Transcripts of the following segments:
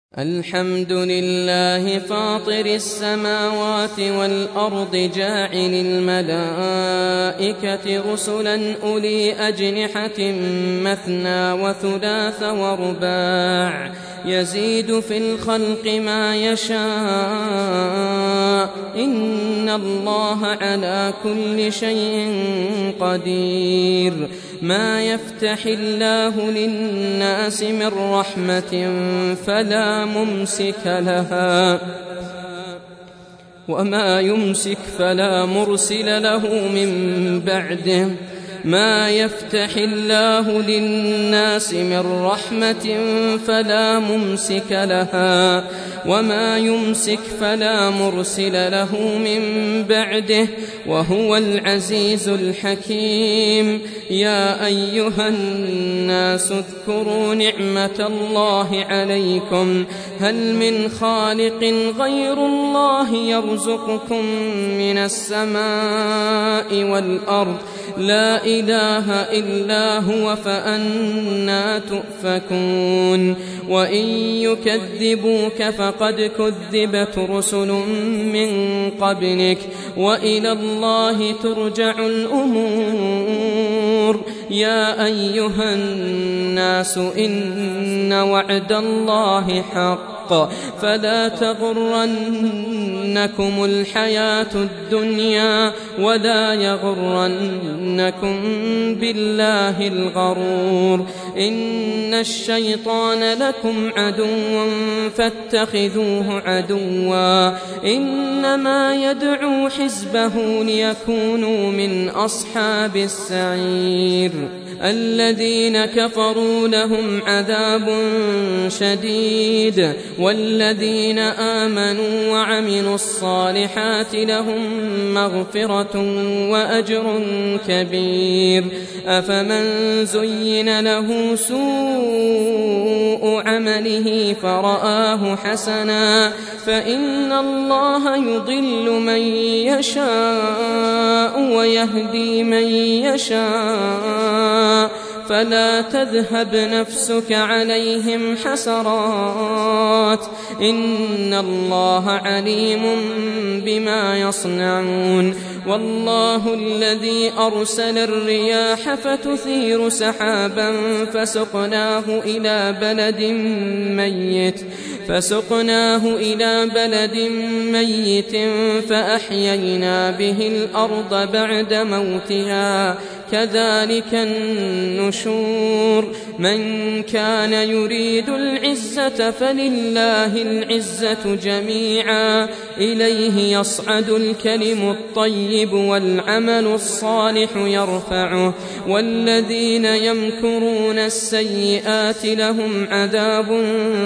الحمد لله فاطر السماوات والأرض جاعل الملائكة رسلا أولي أجنحة مثنى وثلاث ورباع يزيد في الخلق ما يشاء إن الله على كل شيء قدير. ما يفتح الله للناس من رحمة فلا ممسك لها وما يمسك فلا مرسل له من بعده. ما يفتح الله للناس من رحمة فلا ممسك لها وما يمسك فلا مرسل له من بعده وهو العزيز الحكيم. يا أيها الناس اذكروا نعمة الله عليكم هل من خالق غير الله يرزقكم من السماء والأرض لا إله إلا هو فأنى تؤفكون. وإن يكذبوك فقد كذبت رسل من قبلك وإلى الله ترجع الأمور. يا أيها الناس إن وعد الله حق فلا تغرنكم الحياة الدنيا ولا يغرنكم بالله الغرور. إن الشيطان لكم عدو فاتخذوه عدوا إنما يدعو حزبه ليكونوا من أصحاب السعير. الذين كفروا لهم عذاب شديد والذين آمنوا وعملوا الصالحات لهم مغفرة وأجر كبير. أفمن زين له سوء عمله فرآه حسنا فإن الله يضل من يشاء ويهدي من يشاء فلا تذهب نفسك عليهم حسرات إن الله عليم بما يصنعون. والله الذي أرسل الرياح فتثير سحابا فسقناه إلى بلد ميت فأحيينا به الأرض بعد موتها كذلك النشور. من كان يريد العزة فلله العزة جميعا إليه يصعد الكلم الطيب والعمل الصالح يرفعه والذين يمكرون السيئات لهم عذاب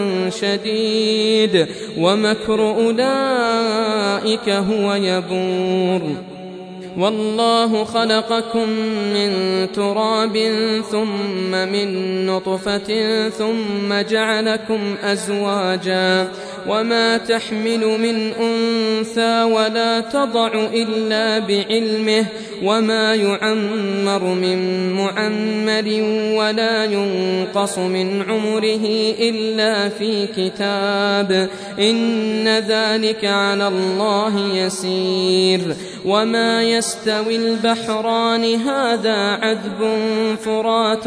شديد ومكر أولئك هو يبور. والله خلقكم من تراب ثم من نطفة ثم جعلكم أزواجا وما تحمل من أنثى ولا تضع إلا بعلمه وما يعمر من معمر ولا ينقص من عمره إلا في كتاب إن ذلك على الله يسير. وما يستوي البحران هذا عذب فرات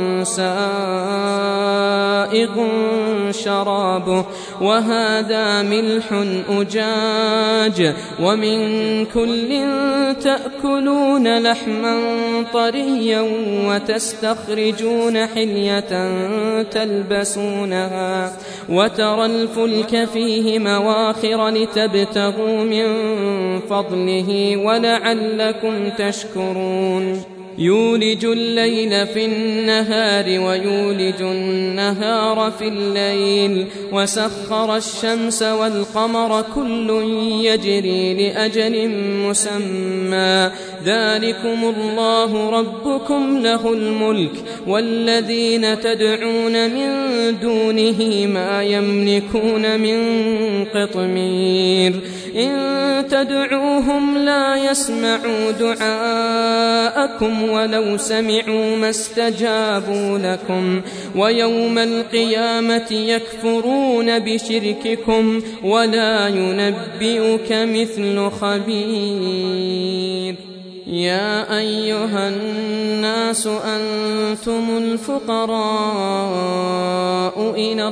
سائغ شرابه وهذا ملح أجاج ومن كل تأكلون لحما طريا وتستخرجون حلية تلبسونها وترى الفلك فيه مواخر لتبتغوا من فضله ولعلكم تشكرون. يولج الليل في النهار ويولج النهار في الليل وسخر الشمس والقمر كل يجري لأجل مسمى ذلكم الله ربكم له الملك والذين تدعون من دونه ما يملكون من قطمير. إن تدعوهم لا يسمعوا دعاءكم ولو سمعوا ما استجابوا لكم ويوم القيامة يكفرون بشرككم ولا ينبئك مثل خبير. يا أيها الناس أنتم الفقراء إلى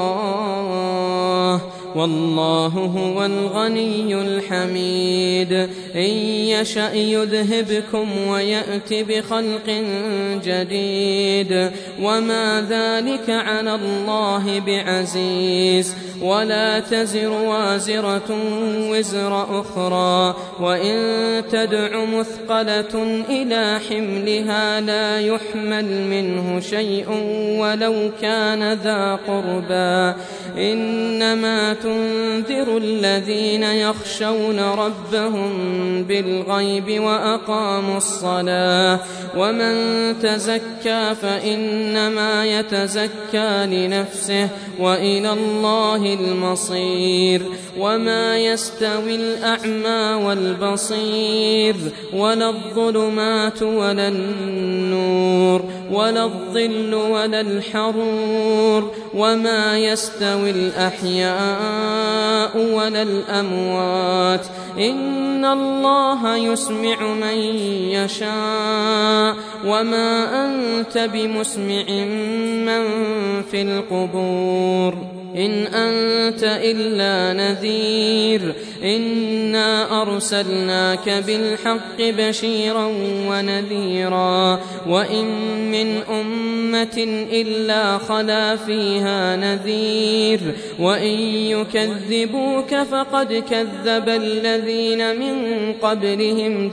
الله والله هو الغني الحميد. إن يشأ يذهبكم ويأت بخلق جديد وما ذلك على الله بعزيز. ولا تزر وازرة وزر أخرى وإن تدع مثقلة إلى حملها لا يحمل منه شيء ولو كان ذا قربى. إنما تنذر الذين يخشون ربهم بالغيب وأقاموا الصلاة ومن تزكى فإنما يتزكى لنفسه وإلى الله المصير. وما يستوي الأعمى والبصير ولا الظلمات ولا النور ولا الظل ولا الحرور وما يستوي الأحياء ولا الأموات. إن الله يسمع من يشاء وما أنت بمسمع من في القبور. إن أنت إلا نذير. إنا أرسلناك بالحق بشيرا ونذيرا وإن من أمة إلا خلا فيها نذير وإن يكذبوك فقد كذب الذين من قبلهم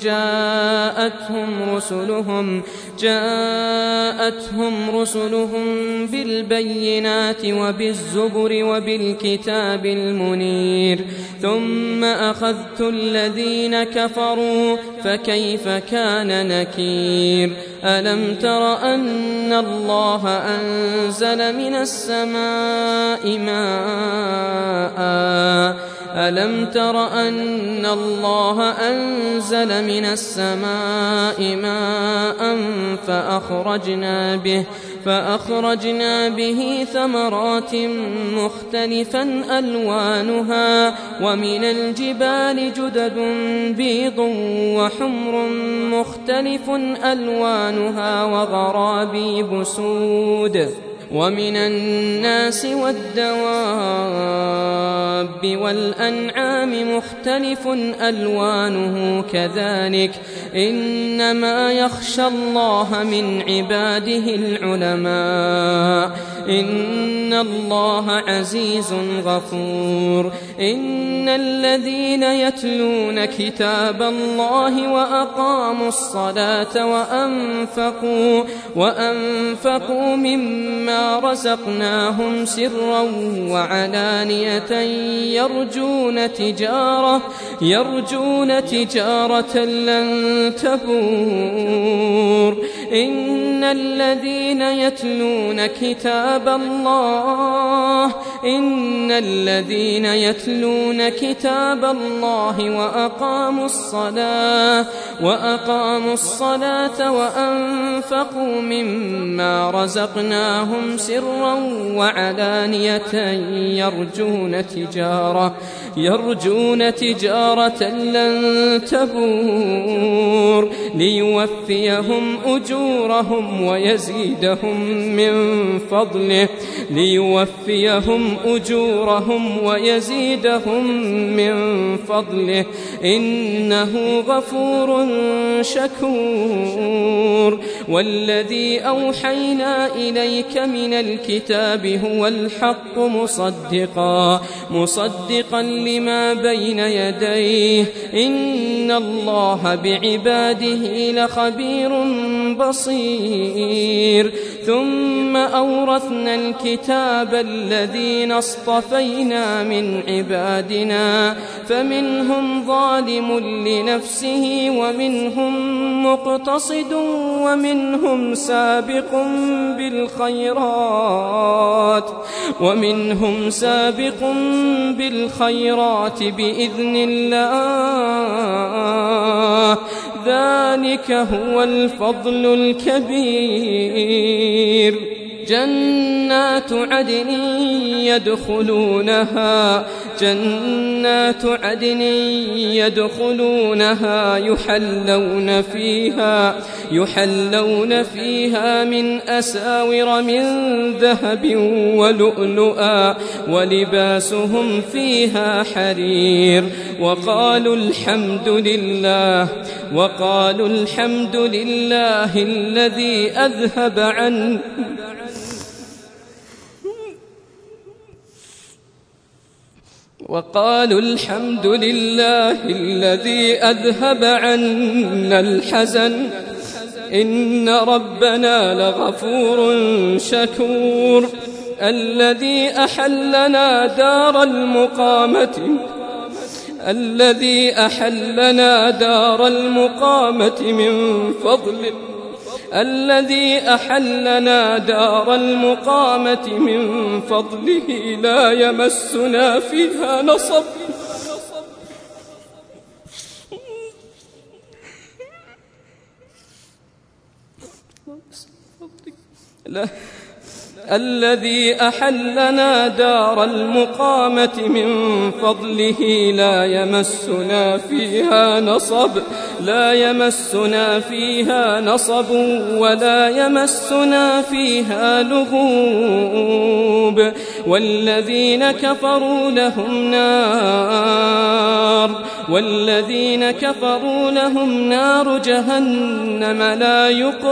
جاءتهم رسلهم بالبينات وبالزبر وبالكتاب المنير ثم أخذت الذين كفروا فكيف كان نكير. ألم تر أن الله أنزل من السماء ماء فأخرجنا به ثمرات مختلفا ألوانها ومن الجبال جدد بيض وحمر مختلف ألوانها وغرابيب سود. ومن الناس والدواب والأنعام مختلف ألوانه كذلك إنما يخشى الله من عباده العلماء. إن الله عزيز غفور. إن الذين يتلون كتاب الله وأقاموا الصلاة وأنفقوا مما رزقناهم سرا وعلانية يرجون تجارة لن تبور. إن الذين يتلون كتاب الله وأقاموا الصلاة وأنفقوا مما رزقناهم سرا وعلانية يرجون تجارة لن تبور ليوفيهم أجورهم ويزيدهم من فضله إنه غفور شكور. والذي أوحينا إليك من الكتاب هو الحق مصدقا لما بين يديه. إن الله بعباده لخبير بصير. ثم أورثنا الكتاب الذين اصطفينا من عبادنا فمنهم ظالم لنفسه ومنهم مقتصد ومنهم سابق بالخيرات بإذن الله ذلك هو الفضل الكبير جنات عدن يدخلونها يحلون فيها من أساور من ذهب ولؤلؤا ولباسهم فيها حرير وقالوا الحمد لله الذي أذهب عنا الحزن إن ربنا لغفور شكور الذي أحلنا دار المقامة من فضله لا يمسنا فيها نصب الذي أحلنا دار المقامة من فضله لا يمسنا فيها نصب ولا يمسنا فيها لغوب والذين كفروا لهم نار جهنم لا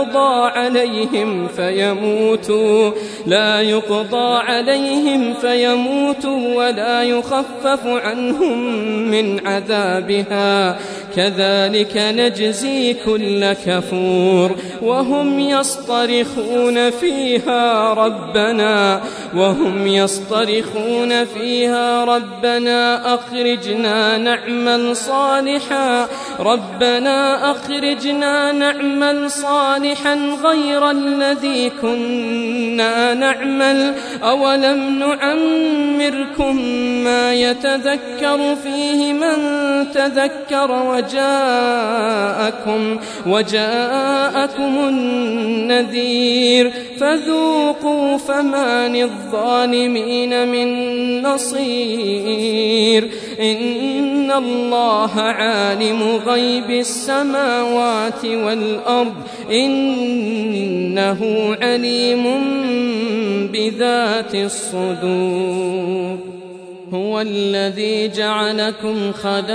يقضى عليهم فيموتوا ولا يخفف عنهم من عذابها كذلك نجزي كل كفور وهم يصطرخون فيها ربنا أخرجنا نعمل صالحا غير الذي كنا نعمل أولم نعمركم ما يتذكر فيه من تذكر وجاءكم النذير فذوقوا فما للظالمين من نصير إن الله عالم غيب السماوات والأرض إنه عليم بذات الصدور هو الذي جعلكم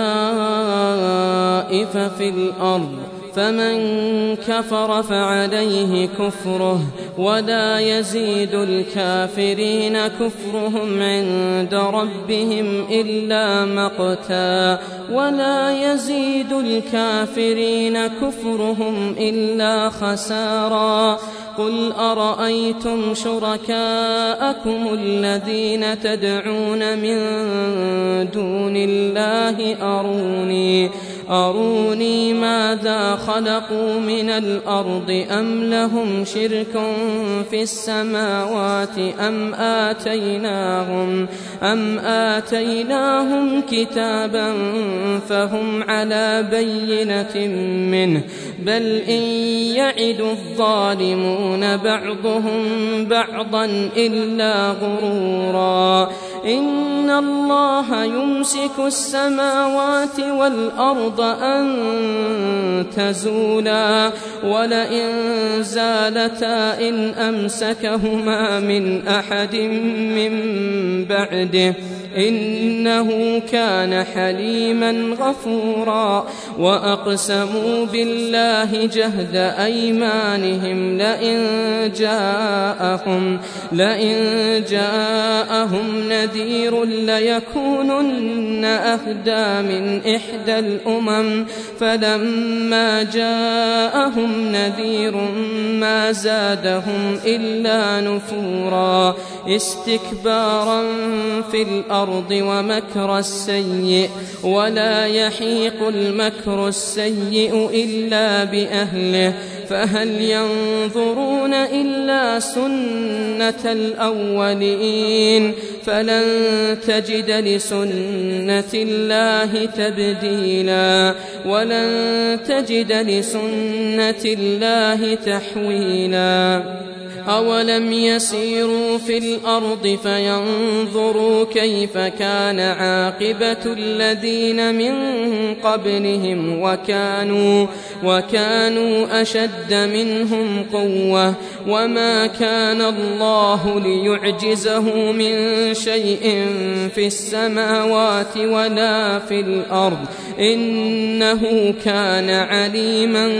خلائف في الأرض فمن كفر فعليه كفره ولا يزيد الكافرين كفرهم عند ربهم إلا مقتا ولا يزيد الكافرين كفرهم إلا خسارا قل أرأيتم شركاءكم الذين تدعون من دون الله أروني ماذا خلقوا من الأرض أم لهم شرك في السماوات أم آتيناهم كتابا فهم على بينة منه بل إن يعد الظالمون بعضهم بعضا إلا غرورا إن الله يمسك السماوات والأرض أن تزولا ولئن زالتا إن أمسكهما من أحد من بعده إنه كان حليما غفورا وأقسموا بالله جهد أيمانهم لئن جاءهم نذير ليكونن أهدى من إحدى الأمم فلما جاءهم نذير ما زادهم إلا نفورا استكبارا في الأرض ومكر السيء ولا يحيق المكر السيء إلا بأهله فهل ينظرون إلا سنة الأولين فلن تجد لسنة الله تبديلا ولن تجد لسنة الله تحويلا أولم يسيروا في الأرض فينظروا كيف كان عاقبة الذين من قبلهم وكانوا أشد منهم قوة وما كان الله ليعجزه من شيء في السماوات ولا في الأرض إنه كان عليما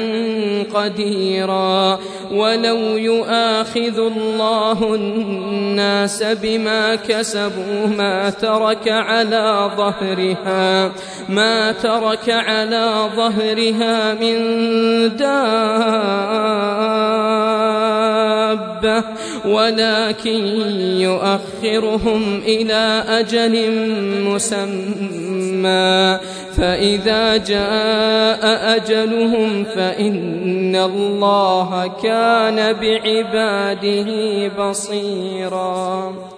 قديرا ولو يؤاخذ الله الناس بما كسبوا ما ترك على ظهرها من دابة ولكن يؤخرهم إلى أجل مسمى فإذا جاء أجلهم فإن الله كان بعباده بصيرا.